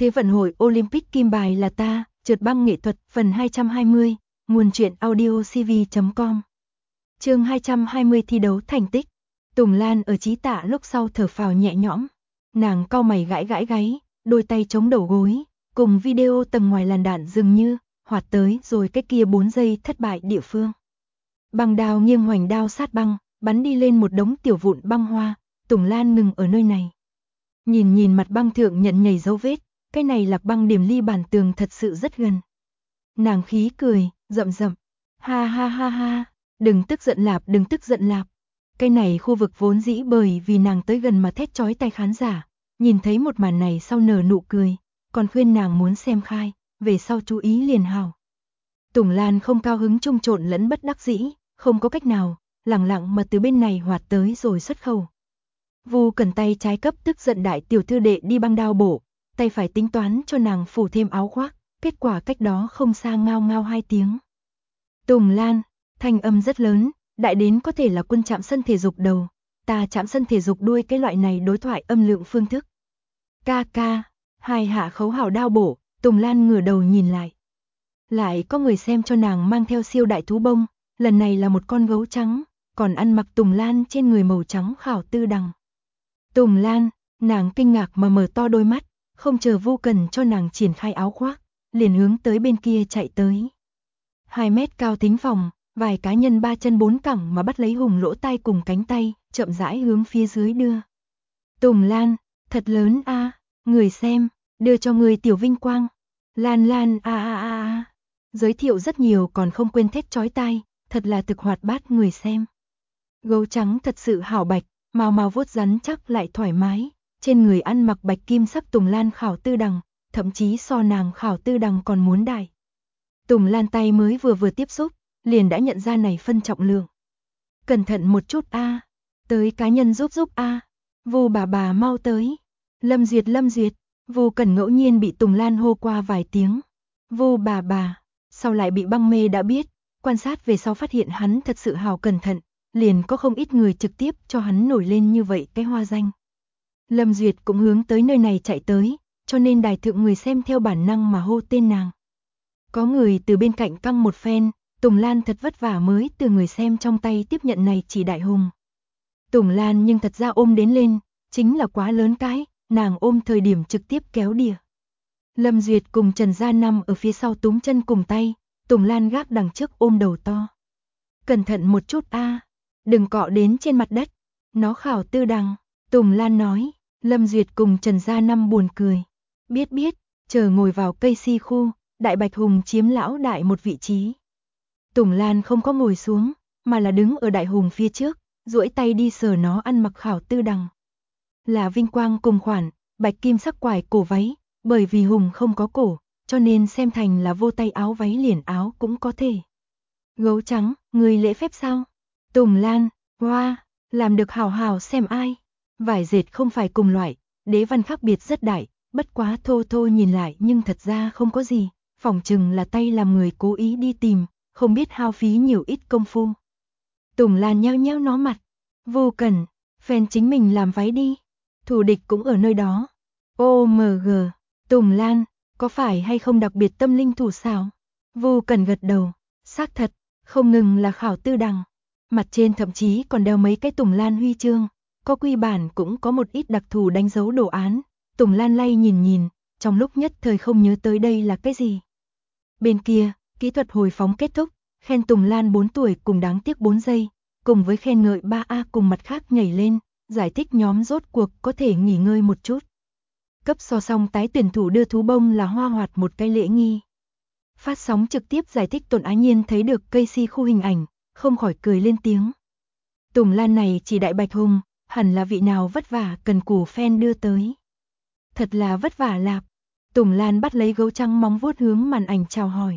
Thế vận hội Olympic kim bài là ta, trượt băng nghệ thuật phần 220, nguồn truyện audio cv.com. Chương 220 thi đấu thành tích. Tùng Lan ở chí tạ lúc sau thở phào nhẹ nhõm. Nàng cau mày gãi gãi gáy, đôi tay chống đầu gối, cùng video tầng ngoài làn đạn dường như hoạt tới rồi cái kia 4 giây thất bại địa phương. Băng đao nghiêng hoành đao sát băng, bắn đi lên một đống tiểu vụn băng hoa. Tùng Lan ngừng ở nơi này. Nhìn mặt băng thượng nhận nhảy dấu vết, cái này lạc băng điểm ly bản tường thật sự rất gần. Nàng khí cười, rậm rậm. Ha ha ha ha, đừng tức giận lạp, đừng tức giận lạp. Cái này khu vực vốn dĩ bởi vì nàng tới gần mà thét chói tai khán giả, nhìn thấy một màn này sau nở nụ cười, còn khuyên nàng muốn xem khai, về sau chú ý liền hào. Tùng Lan không cao hứng trung trộn lẫn bất đắc dĩ, không có cách nào, lẳng lặng mà từ bên này hoạt tới rồi xuất khẩu. Vu Cần tay trái cấp tức giận đại tiểu thư đệ đi băng đao bổ, tay phải tính toán cho nàng phủ thêm áo khoác, kết quả cách đó không xa ngao ngao 2 tiếng. Tùng Lan, thanh âm rất lớn, đại đến có thể là quân chạm sân thể dục đầu, ta chạm sân thể dục đuôi, cái loại này đối thoại âm lượng phương thức. Ca ca, hai hạ khấu hảo đao bổ, Tùng Lan ngửa đầu nhìn lại. Lại có người xem cho nàng mang theo siêu đại thú bông, lần này là một con gấu trắng, còn ăn mặc Tùng Lan trên người màu trắng khảo tư đằng. Tùng Lan, nàng kinh ngạc mà mở to đôi mắt, không chờ Vu Cần cho nàng triển khai áo khoác, liền hướng tới bên kia chạy tới. 2 mét cao thính phòng, vài cá nhân 3 chân 4 cẳng mà bắt lấy Hùng lỗ tai cùng cánh tay, chậm rãi hướng phía dưới đưa. Tùng Lan, thật lớn a, người xem, đưa cho người tiểu vinh quang. Lan Lan a. Giới thiệu rất nhiều còn không quên thét chói tai, thật là thực hoạt bát người xem. Gấu trắng thật sự hảo bạch, màu màu vuốt rắn chắc lại thoải mái, trên người ăn mặc bạch kim sắc Tùng Lan khảo tư đằng, thậm chí so nàng khảo tư đằng còn muốn đại. Tùng Lan tay mới vừa tiếp xúc, liền đã nhận ra này phân trọng lượng. Cẩn thận một chút a, tới cá nhân giúp a. Vu bà mau tới. Lâm Duyệt, Vu Cần ngẫu nhiên bị Tùng Lan hô qua vài tiếng. Vu bà, sau lại bị băng mê đã biết, quan sát về sau phát hiện hắn thật sự hào cẩn thận, liền có không ít người trực tiếp cho hắn nổi lên như vậy cái hoa danh. Lâm Duyệt cũng hướng tới nơi này chạy tới, cho nên đài thượng người xem theo bản năng mà hô tên nàng. Có người từ bên cạnh căng một phen, Tùng Lan thật vất vả mới từ người xem trong tay tiếp nhận này chỉ đại hùng. Tùng Lan nhưng thật ra ôm đến lên, chính là quá lớn cái, nàng ôm thời điểm trực tiếp kéo đìa. Lâm Duyệt cùng Trần Gia Năm ở phía sau túm chân cùng tay, Tùng Lan gác đằng trước ôm đầu to. Cẩn thận một chút a, đừng cọ đến trên mặt đất, nó khảo tư đằng, Tùng Lan nói. Lâm Duyệt cùng Trần Gia Năm buồn cười. Biết, chờ ngồi vào cây si khu, đại bạch hùng chiếm lão đại một vị trí. Tùng Lan không có ngồi xuống, mà là đứng ở đại hùng phía trước, duỗi tay đi sờ nó ăn mặc khảo tư đằng. Là vinh quang cùng khoản, bạch kim sắc quải cổ váy, bởi vì hùng không có cổ, cho nên xem thành là vô tay áo váy liền áo cũng có thể. Gấu trắng, người lễ phép sao? Tùng Lan, hoa, làm được hào hào xem ai. Vải dệt không phải cùng loại, đế văn khác biệt rất đại, bất quá thô nhìn lại nhưng thật ra không có gì, phỏng chừng là tay làm người cố ý đi tìm, không biết hao phí nhiều ít công phu. Tùng Lan nheo nó mặt, Vô Cần, phen chính mình làm váy đi, thù địch cũng ở nơi đó. OMG, Tùng Lan, có phải hay không đặc biệt tâm linh thủ xảo? Vô Cần gật đầu, xác thật, không ngừng là khảo tư đằng, mặt trên thậm chí còn đeo mấy cái Tùng Lan huy chương. Có quy bản cũng có một ít đặc thù đánh dấu đồ án, Tùng Lan lay nhìn, trong lúc nhất thời không nhớ tới đây là cái gì. Bên kia, kỹ thuật hồi phóng kết thúc, khen Tùng Lan 4 tuổi cùng đáng tiếc 4 giây, cùng với khen ngợi 3A cùng mặt khác nhảy lên, giải thích nhóm rốt cuộc có thể nghỉ ngơi một chút. Cấp so xong tái tuyển thủ đưa thú bông là hoa hoạt một cái lễ nghi. Phát sóng trực tiếp giải thích Tôn Á Nhiên thấy được cây si khu hình ảnh, không khỏi cười lên tiếng. Tùng Lan này chỉ đại bạch hùng, hẳn là vị nào vất vả cần cù fan đưa tới. Thật là vất vả lạp. Tùng Lan bắt lấy gấu trắng móng vuốt hướng màn ảnh chào hỏi.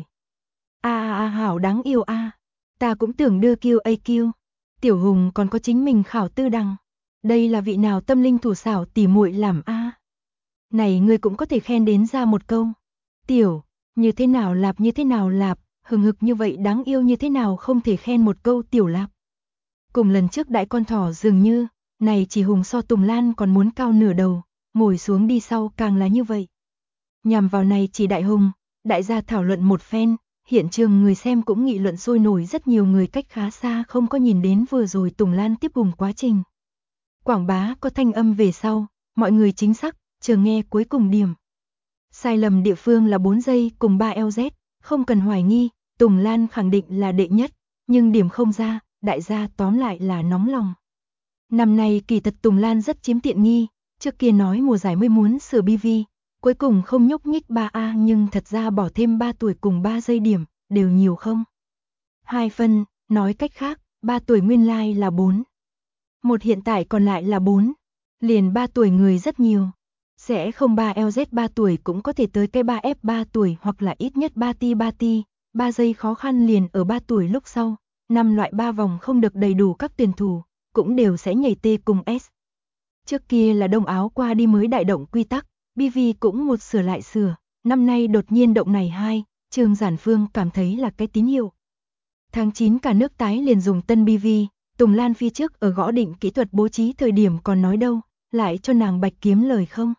Hảo đáng yêu a. Ta cũng tưởng đưa QAQ. Tiểu hùng còn có chính mình khảo tư đằng. Đây là vị nào tâm linh thủ xảo tỉ muội làm a. Này ngươi cũng có thể khen đến ra một câu. Tiểu, như thế nào lạp, hừng hực như vậy đáng yêu như thế nào không thể khen một câu tiểu lạp. Cùng lần trước đại con thỏ dường như, này chỉ hùng so Tùng Lan còn muốn cao nửa đầu, ngồi xuống đi sau càng là như vậy. Nhằm vào này chỉ đại hùng, đại gia thảo luận một phen, hiện trường người xem cũng nghị luận sôi nổi, rất nhiều người cách khá xa không có nhìn đến vừa rồi Tùng Lan tiếp hùng quá trình. Quảng bá có thanh âm về sau, mọi người chính xác, chờ nghe cuối cùng điểm. Sai lầm địa phương là 4 giây cùng 3 LZ, không cần hoài nghi, Tùng Lan khẳng định là đệ nhất, nhưng điểm không ra, đại gia tóm lại là nóng lòng. Năm nay kỳ thật Tùng Lan rất chiếm tiện nghi, trước kia nói mùa giải mới muốn sửa BV, cuối cùng không nhúc nhích 3A nhưng thật ra bỏ thêm 3 tuổi cùng 3 giây điểm, đều nhiều không? 2 phân, nói cách khác, 3 tuổi nguyên lai là 4. Một hiện tại còn lại là 4. Liền 3 tuổi người rất nhiều. Sẽ không 3 LZ 3 tuổi cũng có thể tới cái 3F 3 tuổi hoặc là ít nhất 3T, 3 giây khó khăn liền ở 3 tuổi lúc sau. 5 loại 3 vòng không được đầy đủ các tuyển thủ, cũng đều sẽ nhảy T cùng S. Trước kia là đông áo qua đi mới đại động quy tắc, BV cũng một sửa lại sửa, năm nay đột nhiên động này 2, Trương Giản Phương cảm thấy là cái tín hiệu. Tháng 9 cả nước tái liền dùng tân BV, Tùng Lan phía trước ở gõ định kỹ thuật bố trí thời điểm còn nói đâu, lại cho nàng bạch kiếm lời không.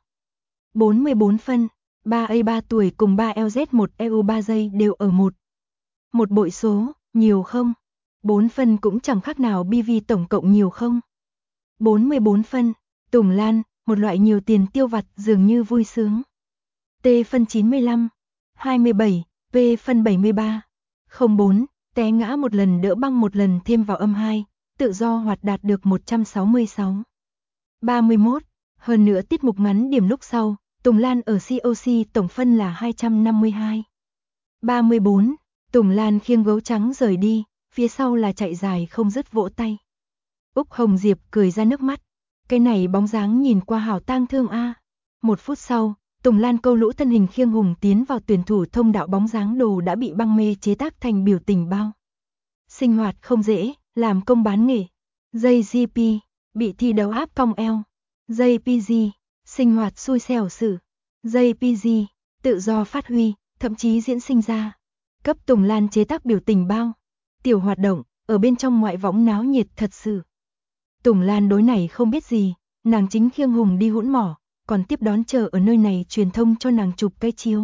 44 phân, 3A 3 tuổi cùng 3 LZ 1 EU 3 giây đều ở một bội số, nhiều không? 4 phân cũng chẳng khác nào BV tổng cộng nhiều không? 44 phân, Tùng Lan, một loại nhiều tiền tiêu vặt dường như vui sướng. T phân 95, 27, P phân 73, 04, té ngã một lần đỡ băng một lần thêm vào âm 2, tự do hoạt đạt được 166. 31, hơn nữa tiết mục ngắn điểm lúc sau, Tùng Lan ở COC tổng phân là 252. 34, Tùng Lan khiêng gấu trắng rời đi, phía sau là chạy dài không dứt vỗ tay. Úc Hồng Diệp cười ra nước mắt, cái này bóng dáng nhìn qua hảo tang thương a. 1 phút sau, Tùng Lan câu lũ thân hình khiêng hùng tiến vào tuyển thủ thông đạo, bóng dáng đồ đã bị băng mê chế tác thành biểu tình bao. Sinh hoạt không dễ, làm công bán nghề. JGP, bị thi đấu áp cong eo. JPG, sinh hoạt xui xẻo xử. JPG, tự do phát huy, thậm chí diễn sinh ra. Cấp Tùng Lan chế tác biểu tình bao. Tiểu hoạt động, ở bên trong ngoại võng náo nhiệt thật sự. Tùng Lan đối này không biết gì, nàng chính khiêng hùng đi hũn mỏ, còn tiếp đón chờ ở nơi này truyền thông cho nàng chụp cái chiếu.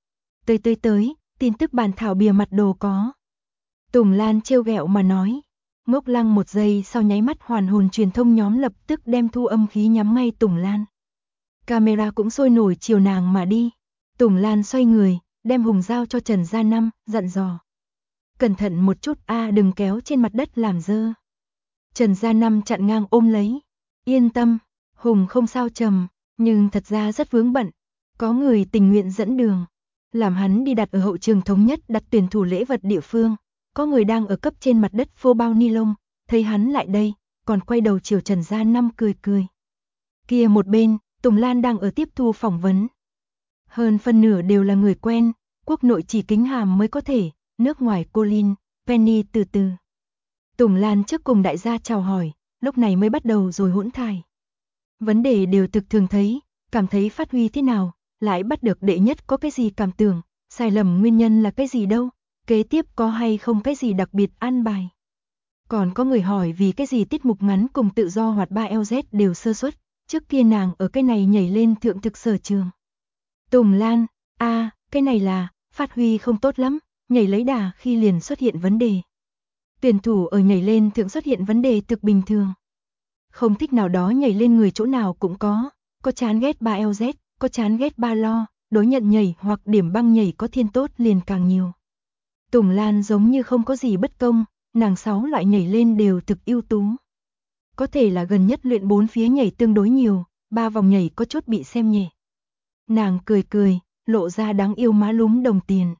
Tới, tin tức bàn thảo bìa mặt đồ có. Tùng Lan trêu ghẹo mà nói. Ngốc lăng 1 giây sau nháy mắt hoàn hồn, truyền thông nhóm lập tức đem thu âm khí nhắm ngay Tùng Lan. Camera cũng sôi nổi chiều nàng mà đi. Tùng Lan xoay người, đem hùng giao cho Trần Gia Năm, dặn dò. Cẩn thận một chút a, đừng kéo trên mặt đất làm dơ. Trần Gia Năm chặn ngang ôm lấy. Yên tâm, hùng không sao trầm, nhưng thật ra rất vướng bận. Có người tình nguyện dẫn đường, làm hắn đi đặt ở hậu trường thống nhất đặt tuyển thủ lễ vật địa phương. Có người đang ở cấp trên mặt đất phô bao ni lông, thấy hắn lại đây, còn quay đầu chiều Trần Gia Năm cười. Kia một bên, Tùng Lan đang ở tiếp thu phỏng vấn. Hơn phân nửa đều là người quen, quốc nội chỉ Kính Hàm mới có thể, nước ngoài Colin, Penny từ từ. Tùng Lan trước cùng đại gia chào hỏi, lúc này mới bắt đầu rồi hỗn thải. Vấn đề đều thực thường thấy, cảm thấy phát huy thế nào, lại bắt được đệ nhất có cái gì cảm tưởng, sai lầm nguyên nhân là cái gì đâu, kế tiếp có hay không cái gì đặc biệt an bài. Còn có người hỏi vì cái gì tiết mục ngắn cùng tự do hoạt 3 LZ đều sơ suất, trước kia nàng ở cái này nhảy lên thượng thực sở trường. Tùng Lan, cái này là, phát huy không tốt lắm, nhảy lấy đà khi liền xuất hiện vấn đề. Tuyển thủ ở nhảy lên thượng xuất hiện vấn đề thực bình thường. Không thích nào đó nhảy lên người chỗ nào cũng có chán ghét 3 LZ, có chán ghét 3 lo, đối nhận nhảy hoặc điểm băng nhảy có thiên tốt liền càng nhiều. Tùng Lan giống như không có gì bất công, nàng 6 loại nhảy lên đều thực ưu tú. Có thể là gần nhất luyện 4 phía nhảy tương đối nhiều, 3 vòng nhảy có chút bị xem nhẹ. Nàng cười, lộ ra đáng yêu má lúm đồng tiền.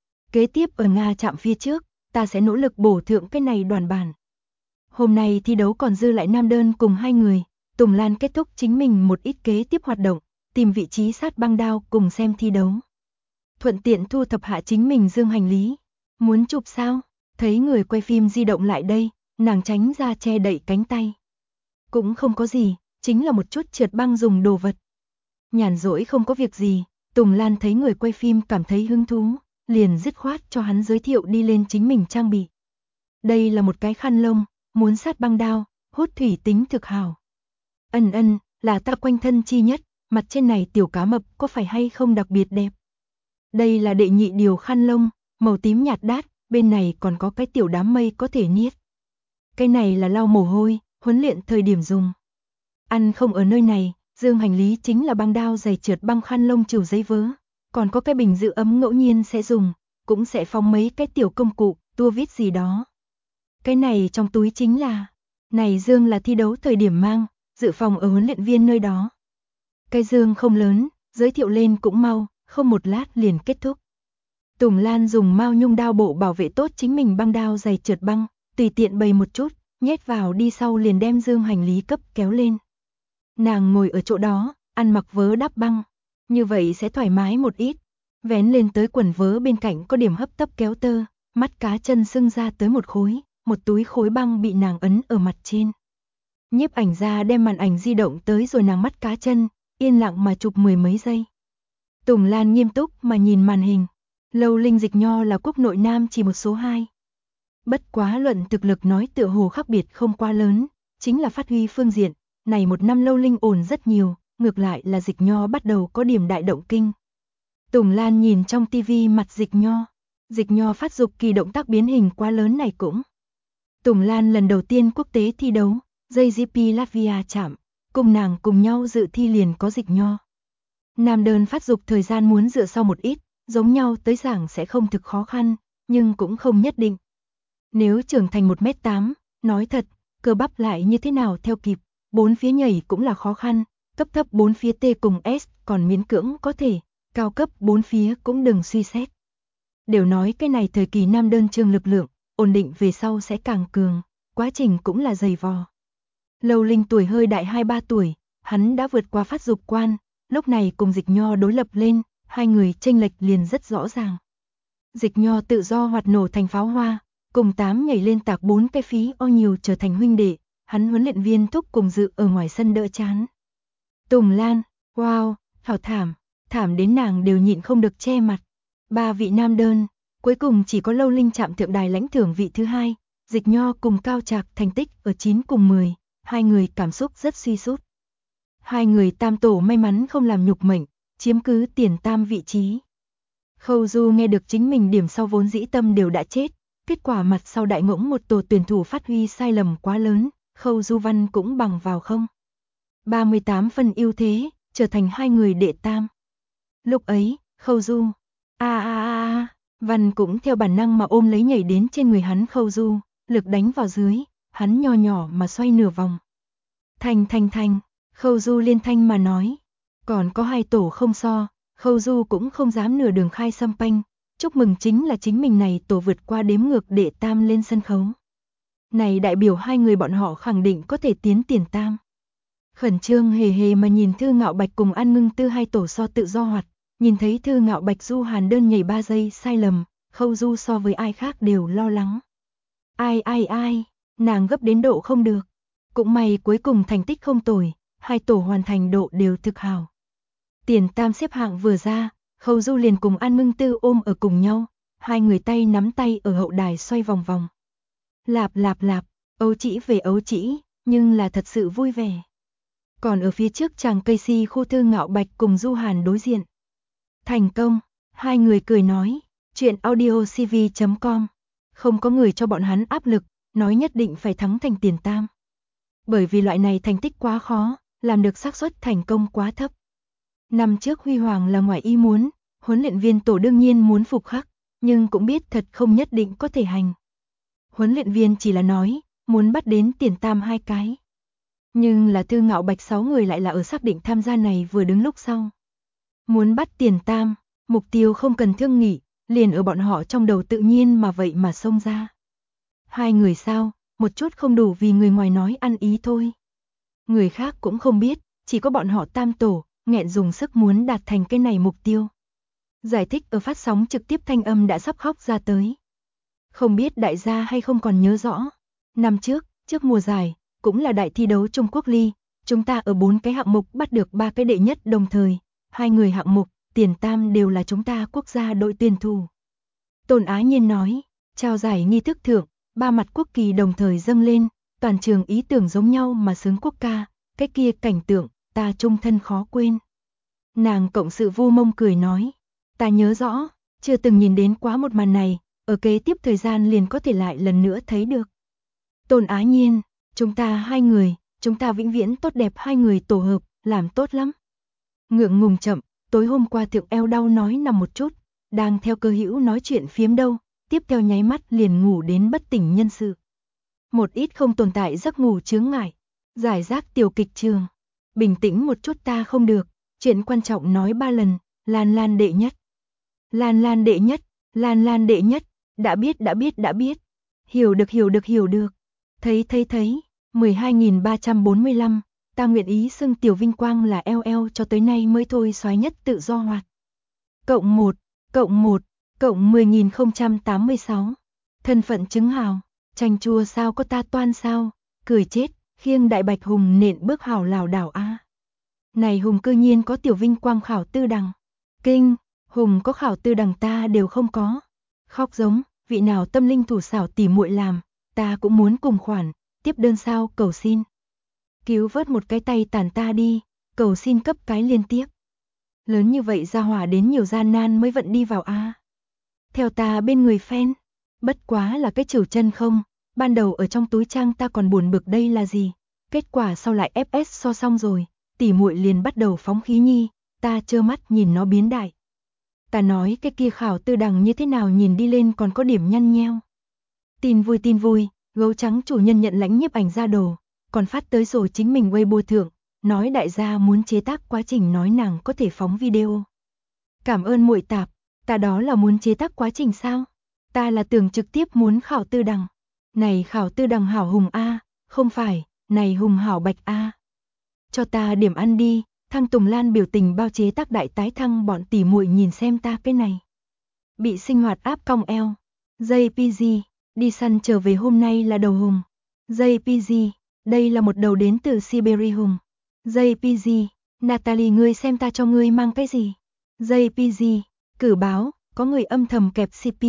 Kế tiếp ở Nga chạm phía trước, ta sẽ nỗ lực bổ thượng cái này đoàn bản. Hôm nay thi đấu còn dư lại nam đơn cùng 2 người, Tùng Lan kết thúc chính mình một ít kế tiếp hoạt động, tìm vị trí sát băng đao cùng xem thi đấu. Thuận tiện thu thập hạ chính mình dương hành lý. Muốn chụp sao? Thấy người quay phim di động lại đây, nàng tránh ra che đậy cánh tay. Cũng không có gì, chính là một chút trượt băng dùng đồ vật. Nhàn rỗi không có việc gì, Tùng Lan thấy người quay phim cảm thấy hứng thú, liền dứt khoát cho hắn giới thiệu đi lên chính mình trang bị. Đây là một cái khăn lông, muốn sát băng đao, hút thủy tính thực hảo. Là ta quanh thân chi nhất, mặt trên này tiểu cá mập có phải hay không đặc biệt đẹp. Đây là đệ nhị điều khăn lông, màu tím nhạt đát, bên này còn có cái tiểu đám mây có thể niết. Cái này là lau mồ hôi, huấn luyện thời điểm dùng. Ăn không ở nơi này, dương hành lý chính là băng đao giày trượt băng khăn lông trừ giấy vớ, còn có cái bình giữ ấm ngẫu nhiên sẽ dùng, cũng sẽ phóng mấy cái tiểu công cụ, tua vít gì đó. Cái này trong túi chính là, này dương là thi đấu thời điểm mang, dự phòng ở huấn luyện viên nơi đó. Cái dương không lớn, giới thiệu lên cũng mau, không một lát liền kết thúc. Tùng Lan dùng mao nhung đao bộ bảo vệ tốt chính mình băng đao giày trượt băng, tùy tiện bày một chút, nhét vào đi sau liền đem dương hành lý cấp kéo lên. Nàng ngồi ở chỗ đó, ăn mặc vớ đắp băng, như vậy sẽ thoải mái một ít. Vén lên tới quần vớ bên cạnh có điểm hấp tấp kéo tơ, mắt cá chân sưng ra tới một khối, một túi khối băng bị nàng ấn ở mặt trên. Nhiếp ảnh ra đem màn ảnh di động tới rồi nàng mắt cá chân, yên lặng mà chụp 10 mấy giây. Tùng Lan nghiêm túc mà nhìn màn hình. Lâu Linh Dịch Nho là quốc nội nam chỉ một số 2. Bất quá luận thực lực nói tựa hồ khác biệt không quá lớn, chính là phát huy phương diện, này một năm Lâu Linh ổn rất nhiều, ngược lại là Dịch Nho bắt đầu có điểm đại động kinh. Tùng Lan nhìn trong tivi mặt Dịch Nho phát dục kỳ động tác biến hình quá lớn này cũng. Tùng Lan lần đầu tiên quốc tế thi đấu, JGP Latvia chạm, cùng nàng cùng nhau dự thi liền có Dịch Nho. Nam đơn phát dục thời gian muốn dựa sau một ít, giống nhau tới giảng sẽ không thực khó khăn, nhưng cũng không nhất định. Nếu trưởng thành 1m8, nói thật, cơ bắp lại như thế nào theo kịp, 4 phía nhảy cũng là khó khăn, cấp thấp 4 phía T cùng S còn miễn cưỡng có thể, cao cấp 4 phía cũng đừng suy xét. Đều nói cái này thời kỳ nam đơn trương lực lượng, ổn định về sau sẽ càng cường, quá trình cũng là dày vò. Lâu Linh tuổi hơi đại 2-3 tuổi, hắn đã vượt qua phát dục quan, lúc này cùng Dịch Nho đối lập lên, hai người chênh lệch liền rất rõ ràng. Dịch Nho tự do hoạt nổ thành pháo hoa, cùng 8 nhảy lên tạc 4 cái phí o nhiều trở thành huynh đệ, hắn huấn luyện viên thúc cùng dự ở ngoài sân đỡ chán. Tùng Lan, wow, hảo thảm đến nàng đều nhịn không được che mặt. 3 vị nam đơn, cuối cùng chỉ có Lâu Linh chạm thượng đài lãnh thưởng vị thứ 2, Dịch Nho cùng Cao Trạc thành tích ở 9 cùng 10, hai người cảm xúc rất suy sút. Hai người tam tổ may mắn không làm nhục mệnh, chiếm cứ tiền tam vị trí. Khâu Du nghe được chính mình điểm sau vốn dĩ tâm đều đã chết, kết quả mặt sau đại ngỗng một tổ tuyển thủ phát huy sai lầm quá lớn, Khâu Du Văn cũng bằng vào không. 38 phân ưu thế, trở thành hai người đệ tam. Lúc ấy, Khâu Du, Văn cũng theo bản năng mà ôm lấy nhảy đến trên người hắn Khâu Du, lực đánh vào dưới, hắn nhỏ nhỏ mà xoay nửa vòng. Thành, Khâu Du liên thanh mà nói, còn có 2 tổ không so, Khâu Du cũng không dám nửa đường khai xăm panh, chúc mừng chính là chính mình này tổ vượt qua đếm ngược đệ tam lên sân khấu. Này đại biểu hai người bọn họ khẳng định có thể tiến tiền tam. Khẩn trương hề hề mà nhìn Thư Ngạo Bạch cùng An Ngưng Tư 2 tổ so tự do hoạt, nhìn thấy Thư Ngạo Bạch Du hàn đơn nhảy 3 giây sai lầm, Khâu Du so với ai khác đều lo lắng. Ai, nàng gấp đến độ không được. Cũng may cuối cùng thành tích không tồi, 2 tổ hoàn thành độ đều thực hào. Tiền tam xếp hạng vừa ra, Khâu Du liền cùng An Ngưng Tư ôm ở cùng nhau, hai người tay nắm tay ở hậu đài xoay vòng vòng. Lạp, ấu chỉ về ấu chỉ, nhưng là thật sự vui vẻ. Còn ở phía trước chàng cây si khu Thư Ngạo Bạch cùng Du Hàn đối diện. Thành công, hai người cười nói, chuyện audiocv.com, không có người cho bọn hắn áp lực, nói nhất định phải thắng thành tiền tam. Bởi vì loại này thành tích quá khó, làm được xác suất thành công quá thấp. Năm trước huy hoàng là ngoài ý muốn, huấn luyện viên tổ đương nhiên muốn phục khắc, nhưng cũng biết thật không nhất định có thể hành. Huấn luyện viên chỉ là nói, muốn bắt đến tiền tam 2 cái. Nhưng là Thư Ngạo Bạch 6 người lại là ở xác định tham gia này vừa đứng lúc sau. Muốn bắt tiền tam, mục tiêu không cần thương nghị, liền ở bọn họ trong đầu tự nhiên mà vậy mà xông ra. Hai người sao, một chút không đủ vì người ngoài nói ăn ý thôi. Người khác cũng không biết, chỉ có bọn họ tam tổ, nghẹn dùng sức muốn đạt thành cái này mục tiêu. Giải thích ở phát sóng trực tiếp thanh âm đã sắp khóc ra tới. Không biết đại gia hay không còn nhớ rõ. Năm trước mùa giải, cũng là đại thi đấu Trung Quốc Ly, chúng ta ở 4 cái hạng mục bắt được 3 cái đệ nhất đồng thời, 2 người hạng mục, tiền tam đều là chúng ta quốc gia đội tuyển thủ. Tôn Á Nhiên nói, trao giải nghi thức thượng, 3 mặt quốc kỳ đồng thời dâng lên, toàn trường ý tưởng giống nhau mà sướng quốc ca, cái kia cảnh tượng, ta trung thân khó quên. Nàng cộng sự vu mông cười nói. Ta nhớ rõ, chưa từng nhìn đến quá một màn này, ở kế tiếp thời gian liền có thể lại lần nữa thấy được. Tôn Á Nhiên, chúng ta hai người, chúng ta vĩnh viễn tốt đẹp hai người tổ hợp, làm tốt lắm. Ngượng ngùng chậm, tối hôm qua thượng eo đau nói nằm một chút, đang theo cơ hữu nói chuyện phiếm đâu, tiếp theo nháy mắt liền ngủ đến bất tỉnh nhân sự. Một ít không tồn tại giấc ngủ chướng ngại, giải rác tiểu kịch trường. Bình tĩnh một chút ta không được, chuyện quan trọng nói 3 lần, Lan Lan đệ nhất. Lan Lan đệ nhất, Lan Lan đệ nhất, đã biết. Hiểu được. Thấy, 12.345, ta nguyện ý xưng tiểu vinh quang là LL cho tới nay mới thôi soái nhất tự do hoạt. Cộng 1, cộng 10.086. Thân phận chứng hào, chanh chua sao có ta toan sao, cười chết, khiêng đại bạch hùng nện bước hào lảo đảo a. Này hùng cư nhiên có tiểu vinh quang khảo tư đằng. Kinh, hùng có khảo tư đằng ta đều không có. Khóc giống, vị nào tâm linh thủ xảo tỉ muội làm, ta cũng muốn cùng khoản, tiếp đơn sao cầu xin. Cứu vớt một cái tay tàn ta đi, cầu xin cấp cái liên tiếp. Lớn như vậy ra hỏa đến nhiều gian nan mới vận đi vào a. Theo ta bên người fan, bất quá là cái chửu chân không, ban đầu ở trong túi trang ta còn buồn bực đây là gì, kết quả sau lại FS so xong rồi, tỉ muội liền bắt đầu phóng khí nhi, ta trơ mắt nhìn nó biến đại. Ta nói cái kia khảo tư đằng như thế nào nhìn đi lên còn có điểm nhăn nheo. Tin vui, gấu trắng chủ nhân nhận lãnh nhiếp ảnh ra đồ, còn phát tới rồi chính mình Weibo thượng, nói đại gia muốn chế tác quá trình nói nàng có thể phóng video. Cảm ơn muội tạp, ta đó là muốn chế tác quá trình sao? Ta là tưởng trực tiếp muốn khảo tư đằng. Này khảo tư đằng hảo hùng A, không phải, này hùng hảo bạch A. Cho ta điểm ăn đi, Thăng Tùng Lan biểu tình bao chế tác đại tái thăng bọn tỉ muội nhìn xem ta cái này. Bị sinh hoạt áp cong eo. JPG, đi săn trở về hôm nay là đầu hùng. JPG, đây là một đầu đến từ Siberia hùng. JPG, Natalie ngươi xem ta cho ngươi mang cái gì? JPG, cử báo, có người âm thầm kẹp CP.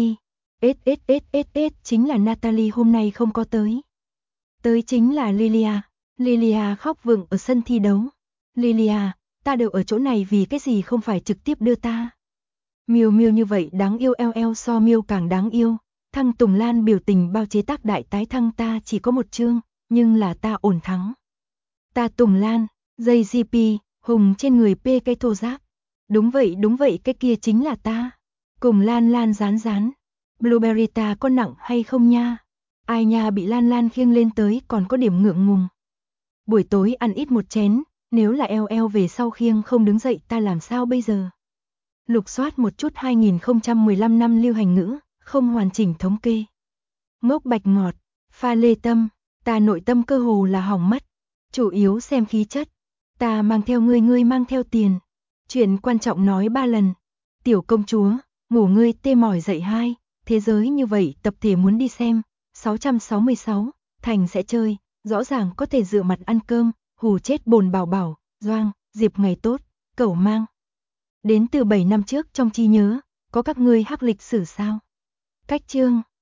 SSSSS chính là Natalie hôm nay không có tới. Tới chính là Lilia. Lilia khóc vựng ở sân thi đấu. Lilia, ta đều ở chỗ này vì cái gì không phải trực tiếp đưa ta. Miêu Miêu như vậy đáng yêu LL so Miêu càng đáng yêu. Thăng Tùng Lan biểu tình bao chế tác đại tái thăng ta chỉ có một chương, nhưng là ta ổn thắng. Ta Tùng Lan, JGP, hùng trên người P cây thô giáp. Đúng vậy cái kia chính là ta. Cùng Lan Lan rán. Blueberry ta có nặng hay không nha? Ai nha bị Lan Lan khiêng lên tới còn có điểm ngượng ngùng. Buổi tối ăn ít một chén, nếu là LL về sau khiêng không đứng dậy ta làm sao bây giờ? Lục soát một chút 2015 năm lưu hành ngữ, không hoàn chỉnh thống kê. Ngốc bạch ngọt, pha lê tâm, ta nội tâm cơ hồ là hỏng mất. Chủ yếu xem khí chất, ta mang theo ngươi, ngươi mang theo tiền. Chuyện quan trọng nói 3 lần. Tiểu công chúa, ngủ ngươi tê mỏi dậy 2, thế giới như vậy tập thể muốn đi xem. 666, Thành sẽ chơi, rõ ràng có thể dựa mặt ăn cơm, hù chết bồn bảo bảo, Doang, Diệp ngày tốt, cẩu mang. Đến từ 7 năm trước trong trí nhớ, có các ngươi hắc lịch sử sao? Cách chương